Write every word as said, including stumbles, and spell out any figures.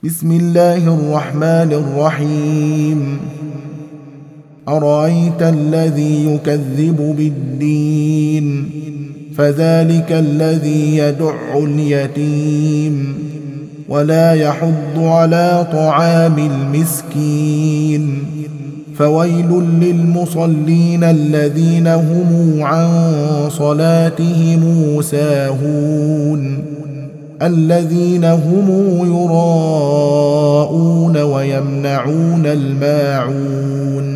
بسم الله الرحمن الرحيم أرأيت الذي يكذب بالدين فذلك الذي يدع اليتيم ولا يحض على طعام المسكين فويل للمصلين الذين هم عن صلاتهم ساهون الذين هم يراءون ويمنعون الماعون